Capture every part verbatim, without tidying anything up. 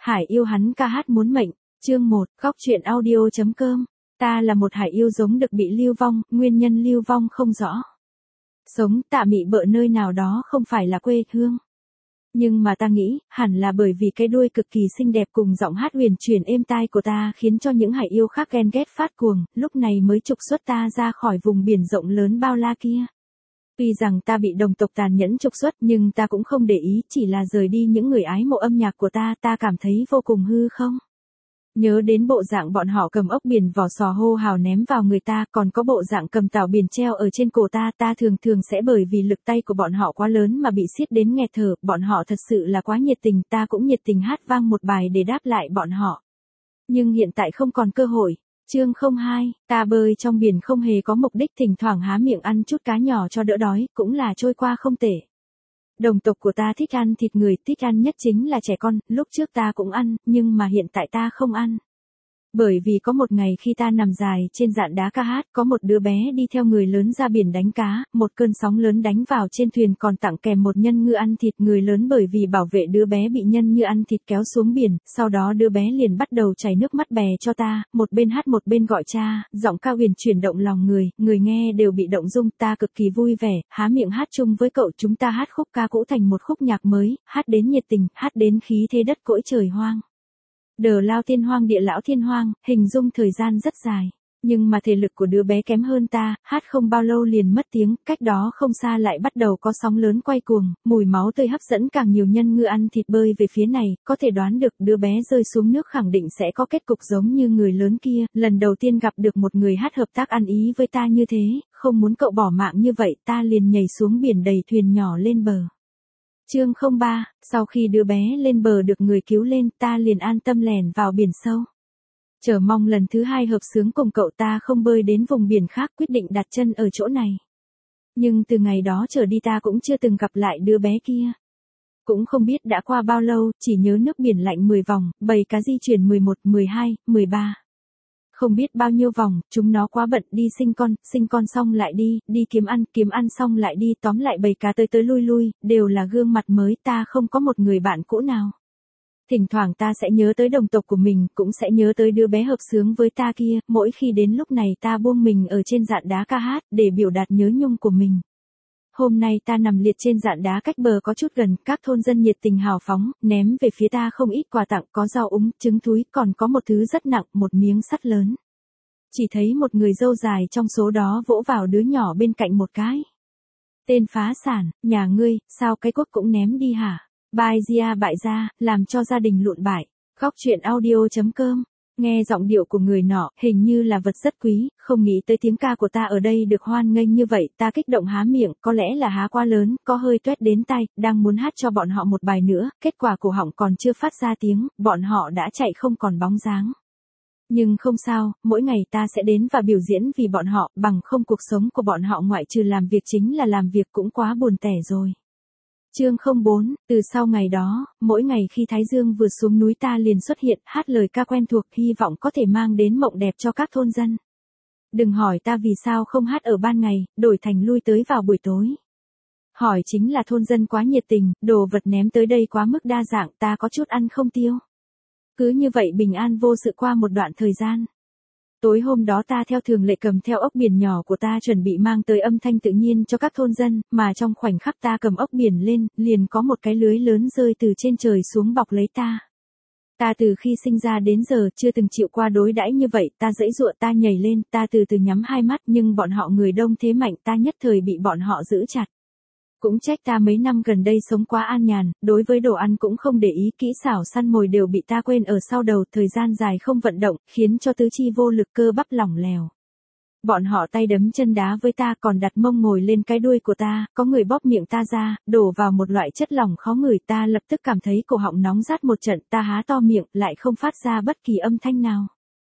Hải yêu hắn ca hát muốn mệnh, chương một, góc truyện audio.com. Ta là một hải yêu giống được bị lưu vong, nguyên nhân lưu vong không rõ. Sống tạ mị bợ nơi nào đó không phải là quê hương. Nhưng mà ta nghĩ, hẳn là bởi vì cái đuôi cực kỳ xinh đẹp cùng giọng hát huyền chuyển êm tai của ta khiến cho những hải yêu khác ghen ghét phát cuồng, lúc này mới trục xuất ta ra khỏi vùng biển rộng lớn bao la kia. Tuy rằng ta bị đồng tộc tàn nhẫn trục xuất nhưng ta cũng không để ý, chỉ là rời đi những người ái mộ âm nhạc của ta, ta cảm thấy vô cùng hư không. Nhớ đến bộ dạng bọn họ cầm ốc biển vỏ sò hô hào ném vào người ta, còn có bộ dạng cầm tảo biển treo ở trên cổ ta, ta thường thường sẽ bởi vì lực tay của bọn họ quá lớn mà bị siết đến nghẹt thở, bọn họ thật sự là quá nhiệt tình, ta cũng nhiệt tình hát vang một bài để đáp lại bọn họ. Nhưng hiện tại không còn cơ hội. Chương không hai, ta bơi trong biển không hề có mục đích, thỉnh thoảng há miệng ăn chút cá nhỏ cho đỡ đói, cũng là trôi qua không tệ. Đồng tộc của ta thích ăn thịt người, thích ăn nhất chính là trẻ con, lúc trước ta cũng ăn, nhưng mà hiện tại ta không ăn. Bởi vì có một ngày khi ta nằm dài trên dạn đá ca hát, có một đứa bé đi theo người lớn ra biển đánh cá, một cơn sóng lớn đánh vào trên thuyền còn tặng kèm một nhân ngư ăn thịt. Người lớn bởi vì bảo vệ đứa bé bị nhân ngư ăn thịt kéo xuống biển, sau đó đứa bé liền bắt đầu chảy nước mắt bè cho ta, một bên hát một bên gọi cha, giọng ca huyền chuyển động lòng người, người nghe đều bị động dung, ta cực kỳ vui vẻ, há miệng hát chung với cậu, chúng ta hát khúc ca cũ thành một khúc nhạc mới, hát đến nhiệt tình, hát đến khí thế đất cõi trời hoang. Đờ lao thiên hoang địa lão thiên hoang, hình dung thời gian rất dài. Nhưng mà thể lực của đứa bé kém hơn ta, hát không bao lâu liền mất tiếng, cách đó không xa lại bắt đầu có sóng lớn quay cuồng, mùi máu tươi hấp dẫn càng nhiều nhân ngư ăn thịt bơi về phía này, có thể đoán được đứa bé rơi xuống nước khẳng định sẽ có kết cục giống như người lớn kia, lần đầu tiên gặp được một người hát hợp tác ăn ý với ta như thế, không muốn cậu bỏ mạng như vậy, ta liền nhảy xuống biển đẩy thuyền nhỏ lên bờ. Chương không ba, sau khi đứa bé lên bờ được người cứu lên, ta liền an tâm lẻn vào biển sâu. Chờ mong lần thứ hai hợp xướng cùng cậu, ta không bơi đến vùng biển khác, quyết định đặt chân ở chỗ này. Nhưng từ ngày đó trở đi ta cũng chưa từng gặp lại đứa bé kia. Cũng không biết đã qua bao lâu, chỉ nhớ nước biển lạnh mười vòng, bầy cá di chuyển mười một, mười hai, mười ba. Không biết bao nhiêu vòng, chúng nó quá bận đi sinh con, sinh con xong lại đi, đi kiếm ăn, kiếm ăn xong lại đi, tóm lại bầy cá tới tới lui lui, đều là gương mặt mới, ta không có một người bạn cũ nào. Thỉnh thoảng ta sẽ nhớ tới đồng tộc của mình, cũng sẽ nhớ tới đứa bé hợp xướng với ta kia, mỗi khi đến lúc này ta buông mình ở trên dạn đá ca hát, để biểu đạt nhớ nhung của mình. Hôm nay ta nằm liệt trên dạn đá cách bờ có chút gần, các thôn dân nhiệt tình hào phóng, ném về phía ta không ít quà tặng, có rau úng, trứng thúi, còn có một thứ rất nặng, một miếng sắt lớn. Chỉ thấy một người dâu dài trong số đó vỗ vào đứa nhỏ bên cạnh một cái. Tên phá sản, nhà ngươi, sao cái quốc cũng ném đi hả? Bài gia bại gia, làm cho gia đình lụn bại. Góc truyện audio.com. Nghe giọng điệu của người nọ, hình như là vật rất quý, không nghĩ tới tiếng ca của ta ở đây được hoan nghênh như vậy, ta kích động há miệng, có lẽ là há quá lớn, có hơi toét đến tai, đang muốn hát cho bọn họ một bài nữa, kết quả cổ họng còn chưa phát ra tiếng, bọn họ đã chạy không còn bóng dáng. Nhưng không sao, mỗi ngày ta sẽ đến và biểu diễn vì bọn họ, bằng không cuộc sống của bọn họ ngoại trừ làm việc chính là làm việc cũng quá buồn tẻ rồi. Chương không bốn, từ sau ngày đó, mỗi ngày khi Thái Dương vừa xuống núi ta liền xuất hiện, hát lời ca quen thuộc, hy vọng có thể mang đến mộng đẹp cho các thôn dân. Đừng hỏi ta vì sao không hát ở ban ngày, đổi thành lui tới vào buổi tối. Hỏi chính là thôn dân quá nhiệt tình, đồ vật ném tới đây quá mức đa dạng, ta có chút ăn không tiêu. Cứ như vậy bình an vô sự qua một đoạn thời gian. Tối hôm đó ta theo thường lệ cầm theo ốc biển nhỏ của ta chuẩn bị mang tới âm thanh tự nhiên cho các thôn dân, mà trong khoảnh khắc ta cầm ốc biển lên, liền có một cái lưới lớn rơi từ trên trời xuống bọc lấy ta. Ta từ khi sinh ra đến giờ chưa từng chịu qua đối đãi như vậy, ta giãy giụa, ta nhảy lên, ta từ từ nhắm hai mắt, nhưng bọn họ người đông thế mạnh, ta nhất thời bị bọn họ giữ chặt. Cũng trách ta mấy năm gần đây sống quá an nhàn, đối với đồ ăn cũng không để ý, kỹ xảo săn mồi đều bị ta quên ở sau đầu, thời gian dài không vận động, khiến cho tứ chi vô lực, cơ bắp lỏng lẻo. Bọn họ tay đấm chân đá với ta, còn đặt mông ngồi lên cái đuôi của ta, có người bóp miệng ta ra, đổ vào một loại chất lỏng khó ngửi, ta lập tức cảm thấy cổ họng nóng rát một trận, ta há to miệng, lại không phát ra bất kỳ âm thanh nào.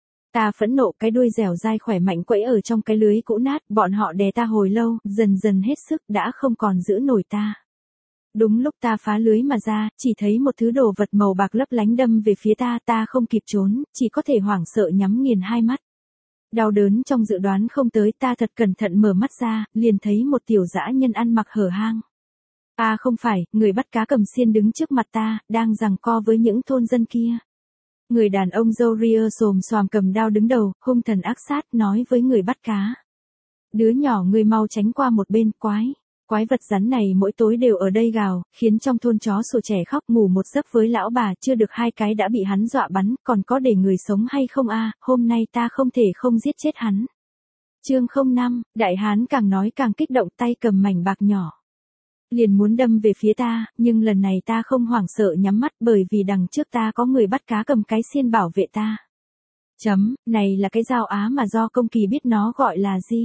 Ta phẫn nộ, cái đuôi dẻo dai khỏe mạnh quẫy ở trong cái lưới cũ nát, bọn họ đè ta hồi lâu, dần dần hết sức, đã không còn giữ nổi ta. Đúng lúc ta phá lưới mà ra, chỉ thấy một thứ đồ vật màu bạc lấp lánh đâm về phía ta, ta không kịp trốn, chỉ có thể hoảng sợ nhắm nghiền hai mắt. Đau đớn trong dự đoán không tới, ta thật cẩn thận mở mắt ra, liền thấy một tiểu dã nhân ăn mặc hở hang. À không phải, người bắt cá cầm xiên đứng trước mặt ta, đang giằng co với những thôn dân kia. Người đàn ông râu ria xồm xoàm cầm đao đứng đầu, hung thần ác sát, nói với người bắt cá. Đứa nhỏ ngươi mau tránh qua một bên, quái. Quái vật rắn này mỗi tối đều ở đây gào, khiến trong thôn chó sủa trẻ khóc, ngủ một giấc với lão bà, chưa được hai cái đã bị hắn dọa bắn, còn có để người sống hay không a? Hôm nay ta không thể không giết chết hắn. Chương không năm, đại hán càng nói càng kích động, tay cầm mảnh bạc nhỏ. Liền muốn đâm về phía ta, nhưng lần này ta không hoảng sợ nhắm mắt bởi vì đằng trước ta có người bắt cá cầm cái xiên bảo vệ ta. Chấm, này là cái dao Á mà do công kỳ biết nó gọi là gì.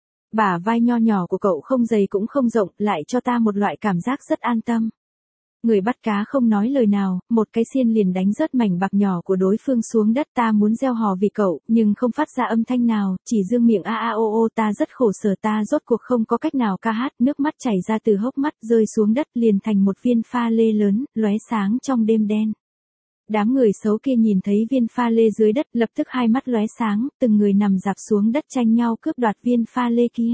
Bả vai nho nhỏ của cậu không dày cũng không rộng, lại cho ta một loại cảm giác rất an tâm. Người bắt cá không nói lời nào, một cái xiên liền đánh rớt mảnh bạc nhỏ của đối phương xuống đất. Ta muốn reo hò vì cậu, nhưng không phát ra âm thanh nào, chỉ dương miệng a a o o. Ta rất khổ sở, ta rốt cuộc không có cách nào ca hát, nước mắt chảy ra từ hốc mắt rơi xuống đất liền thành một viên pha lê lớn, lóe sáng trong đêm đen. Đám người xấu kia nhìn thấy viên pha lê dưới đất, lập tức hai mắt lóe sáng, từng người nằm dạp xuống đất tranh nhau cướp đoạt viên pha lê kia.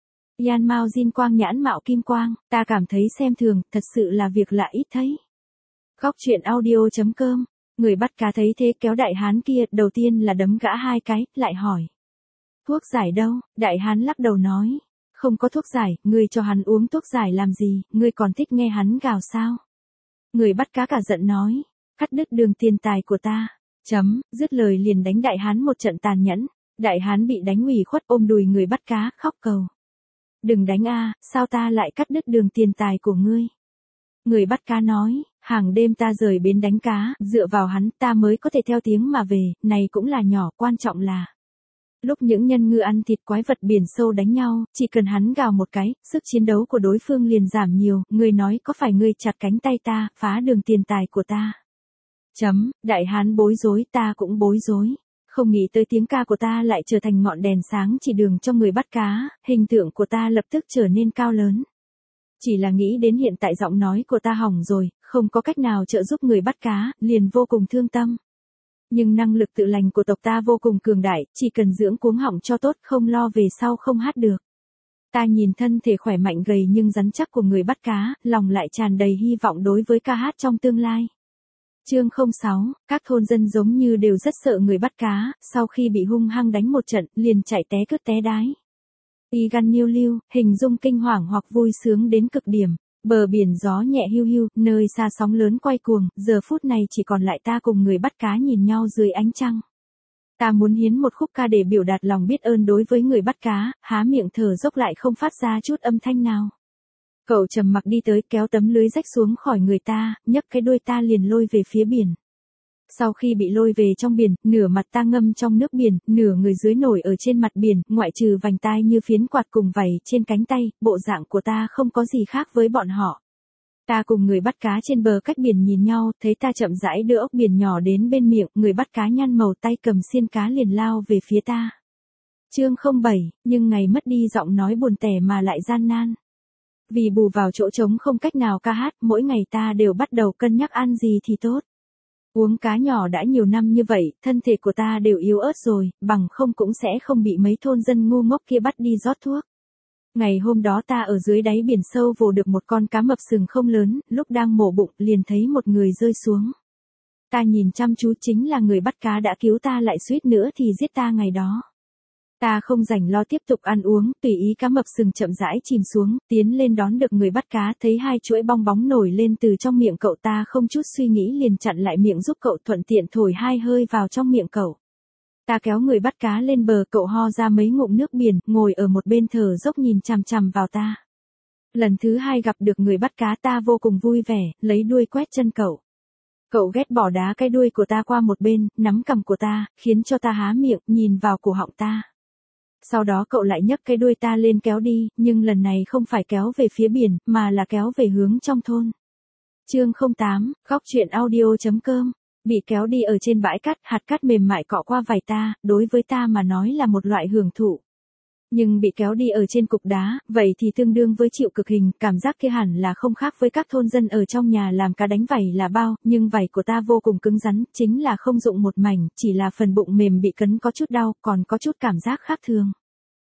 Yan Mao Jin quang nhãn mạo kim quang, ta cảm thấy xem thường, thật sự là việc lạ ít thấy. Góc truyện audio chấm com, người bắt cá thấy thế kéo đại hán kia, đầu tiên là đấm gã hai cái, lại hỏi. Thuốc giải đâu? Đại hán lắc đầu nói. Không có thuốc giải, ngươi cho hắn uống thuốc giải làm gì, ngươi còn thích nghe hắn gào sao? Người bắt cá cả giận nói. Cắt đứt đường tiền tài của ta. Chấm, dứt lời liền đánh đại hán một trận tàn nhẫn. Đại hán bị đánh ủy khuất ôm đùi người bắt cá, khóc cầu. Đừng đánh a, sao ta lại cắt đứt đường tiền tài của ngươi? Người bắt cá nói, hàng đêm ta rời bến đánh cá, dựa vào hắn ta mới có thể theo tiếng mà về, này cũng là nhỏ, quan trọng là. Lúc những nhân ngư ăn thịt quái vật biển sâu đánh nhau, chỉ cần hắn gào một cái, sức chiến đấu của đối phương liền giảm nhiều, ngươi nói có phải ngươi chặt cánh tay ta, phá đường tiền tài của ta? Chấm, đại hán bối rối, ta cũng bối rối. Không nghĩ tới tiếng ca của ta lại trở thành ngọn đèn sáng chỉ đường cho người bắt cá, hình tượng của ta lập tức trở nên cao lớn. Chỉ là nghĩ đến hiện tại giọng nói của ta hỏng rồi, không có cách nào trợ giúp người bắt cá, liền vô cùng thương tâm. Nhưng năng lực tự lành của tộc ta vô cùng cường đại, chỉ cần dưỡng cuống họng cho tốt, không lo về sau không hát được. Ta nhìn thân thể khỏe mạnh gầy nhưng rắn chắc của người bắt cá, lòng lại tràn đầy hy vọng đối với ca hát trong tương lai. Chương không sáu, các thôn dân giống như đều rất sợ người bắt cá, sau khi bị hung hăng đánh một trận, liền chạy té cứt té đái. Y gan nhiêu lưu, hình dung kinh hoàng hoặc vui sướng đến cực điểm. Bờ biển gió nhẹ hiu hiu, nơi xa sóng lớn quay cuồng, giờ phút này chỉ còn lại ta cùng người bắt cá nhìn nhau dưới ánh trăng. Ta muốn hiến một khúc ca để biểu đạt lòng biết ơn đối với người bắt cá, há miệng thở dốc lại không phát ra chút âm thanh nào. Cậu trầm mặc đi tới kéo tấm lưới rách xuống khỏi người ta, nhấc cái đuôi ta liền lôi về phía biển. Sau khi bị lôi về trong biển, nửa mặt ta ngâm trong nước biển, nửa người dưới nổi ở trên mặt biển, ngoại trừ vành tai như phiến quạt cùng vảy trên cánh tay, bộ dạng của ta không có gì khác với bọn họ. Ta cùng người bắt cá trên bờ cách biển nhìn nhau, thấy ta chậm rãi đưa ốc biển nhỏ đến bên miệng, người bắt cá nhăn màu tay cầm xiên cá liền lao về phía ta. Chương không bảy, nhưng ngày mất đi giọng nói buồn tẻ mà lại gian nan. Vì bù vào chỗ trống không cách nào ca hát, mỗi ngày ta đều bắt đầu cân nhắc ăn gì thì tốt. Uống cá nhỏ đã nhiều năm như vậy, thân thể của ta đều yếu ớt rồi, bằng không cũng sẽ không bị mấy thôn dân ngu ngốc kia bắt đi rót thuốc. Ngày hôm đó ta ở dưới đáy biển sâu vồ được một con cá mập sừng không lớn, lúc đang mổ bụng liền thấy một người rơi xuống. Ta nhìn chăm chú chính là người bắt cá đã cứu ta lại suýt nữa thì giết ta ngày đó. Ta không rảnh lo tiếp tục ăn uống, tùy ý cá mập sừng chậm rãi chìm xuống, tiến lên đón được người bắt cá, thấy hai chuỗi bong bóng nổi lên từ trong miệng cậu, ta không chút suy nghĩ liền chặn lại miệng giúp cậu, thuận tiện thổi hai hơi vào trong miệng cậu. Ta kéo người bắt cá lên bờ, cậu ho ra mấy ngụm nước biển, ngồi ở một bên thở dốc nhìn chằm chằm vào ta. Lần thứ hai gặp được người bắt cá ta vô cùng vui vẻ, lấy đuôi quét chân cậu. Cậu ghét bỏ đá cái đuôi của ta qua một bên, nắm cằm của ta, khiến cho ta há miệng, nhìn vào cổ họng ta. Sau đó cậu lại nhấc cái đuôi ta lên kéo đi, nhưng lần này không phải kéo về phía biển, mà là kéo về hướng trong thôn. Chương không tám, góc truyện audio chấm com. Bị kéo đi ở trên bãi cát, hạt cát mềm mại cọ qua vảy ta, đối với ta mà nói là một loại hưởng thụ. Nhưng bị kéo đi ở trên cục đá, vậy thì tương đương với chịu cực hình, cảm giác kia hẳn là không khác với các thôn dân ở trong nhà làm cá đánh vảy là bao, nhưng vảy của ta vô cùng cứng rắn, chính là không dụng một mảnh, chỉ là phần bụng mềm bị cấn có chút đau, còn có chút cảm giác khác thường.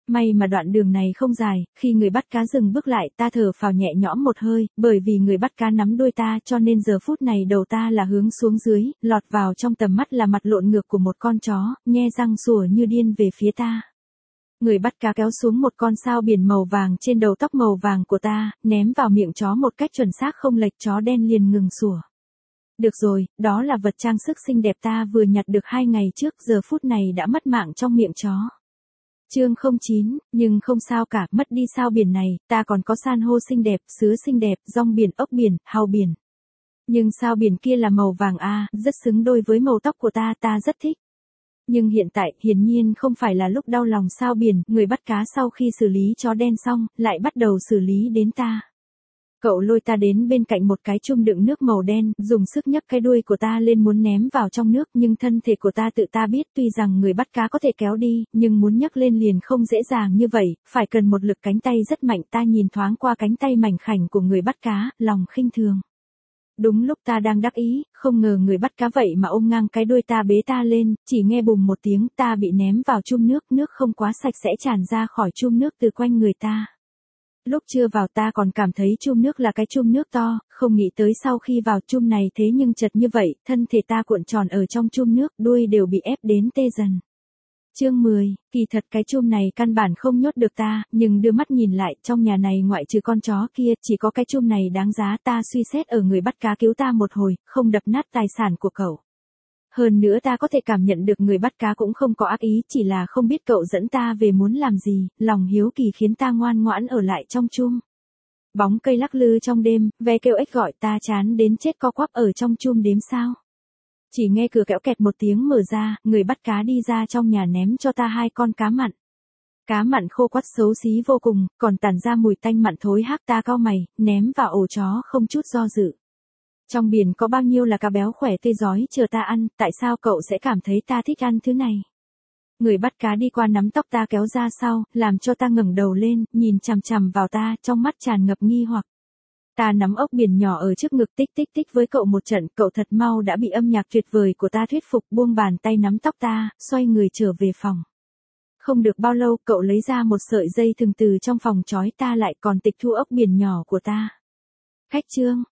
May mà đoạn đường này không dài, khi người bắt cá dừng bước lại ta thở phào nhẹ nhõm một hơi, bởi vì người bắt cá nắm đuôi ta cho nên giờ phút này đầu ta là hướng xuống dưới, lọt vào trong tầm mắt là mặt lộn ngược của một con chó, nhe răng sủa như điên về phía ta. Người bắt cá kéo xuống một con sao biển màu vàng trên đầu tóc màu vàng của ta, ném vào miệng chó một cách chuẩn xác không lệch, chó đen liền ngừng sủa. Được rồi, đó là vật trang sức xinh đẹp ta vừa nhặt được hai ngày trước, giờ phút này đã mất mạng trong miệng chó. Chương không chín, nhưng không sao cả, mất đi sao biển này, ta còn có san hô xinh đẹp, sứa xinh đẹp, rong biển, ốc biển, hàu biển. Nhưng sao biển kia là màu vàng a, rất xứng đôi với màu tóc của ta, ta rất thích. Nhưng hiện tại, hiển nhiên không phải là lúc đau lòng sao biển, người bắt cá sau khi xử lý chó đen xong, lại bắt đầu xử lý đến ta. Cậu lôi ta đến bên cạnh một cái chum đựng nước màu đen, dùng sức nhấc cái đuôi của ta lên muốn ném vào trong nước, nhưng thân thể của ta tự ta biết tuy rằng người bắt cá có thể kéo đi, nhưng muốn nhấc lên liền không dễ dàng như vậy, phải cần một lực cánh tay rất mạnh. Ta nhìn thoáng qua cánh tay mảnh khảnh của người bắt cá, lòng khinh thường. Đúng lúc ta đang đắc ý, không ngờ người bắt cá vậy mà ôm ngang cái đuôi ta bế ta lên, chỉ nghe bùm một tiếng ta bị ném vào chum nước, nước không quá sạch sẽ tràn ra khỏi chum nước từ quanh người ta. Lúc chưa vào ta còn cảm thấy chum nước là cái chum nước to, không nghĩ tới sau khi vào chum này thế nhưng chật như vậy, thân thể ta cuộn tròn ở trong chum nước, đuôi đều bị ép đến tê dần. Chương mười, kỳ thật cái chum này căn bản không nhốt được ta, nhưng đưa mắt nhìn lại, trong nhà này ngoại trừ con chó kia, chỉ có cái chum này đáng giá. Ta suy xét ở người bắt cá cứu ta một hồi, không đập nát tài sản của cậu. Hơn nữa ta có thể cảm nhận được người bắt cá cũng không có ác ý, chỉ là không biết cậu dẫn ta về muốn làm gì, lòng hiếu kỳ khiến ta ngoan ngoãn ở lại trong chum. Bóng cây lắc lư trong đêm, ve kêu ếch gọi, ta chán đến chết co quắp ở trong chum đếm sao. Chỉ nghe cửa kẽo kẹt một tiếng mở ra, người bắt cá đi ra trong nhà ném cho ta hai con cá mặn. Cá mặn khô quắt xấu xí vô cùng, còn tản ra mùi tanh mặn thối hắc. Ta cau mày, ném vào ổ chó không chút do dự. Trong biển có bao nhiêu là cá béo khỏe tươi rói chờ ta ăn, tại sao cậu sẽ cảm thấy ta thích ăn thứ này? Người bắt cá đi qua nắm tóc ta kéo ra sau, làm cho ta ngẩng đầu lên, nhìn chằm chằm vào ta, trong mắt tràn ngập nghi hoặc. Ta nắm ốc biển nhỏ ở trước ngực tích tích tích với cậu một trận, cậu thật mau đã bị âm nhạc tuyệt vời của ta thuyết phục, buông bàn tay nắm tóc ta, xoay người trở về phòng. Không được bao lâu, cậu lấy ra một sợi dây thừng từ trong phòng trói ta lại, còn tịch thu ốc biển nhỏ của ta. Khách chương,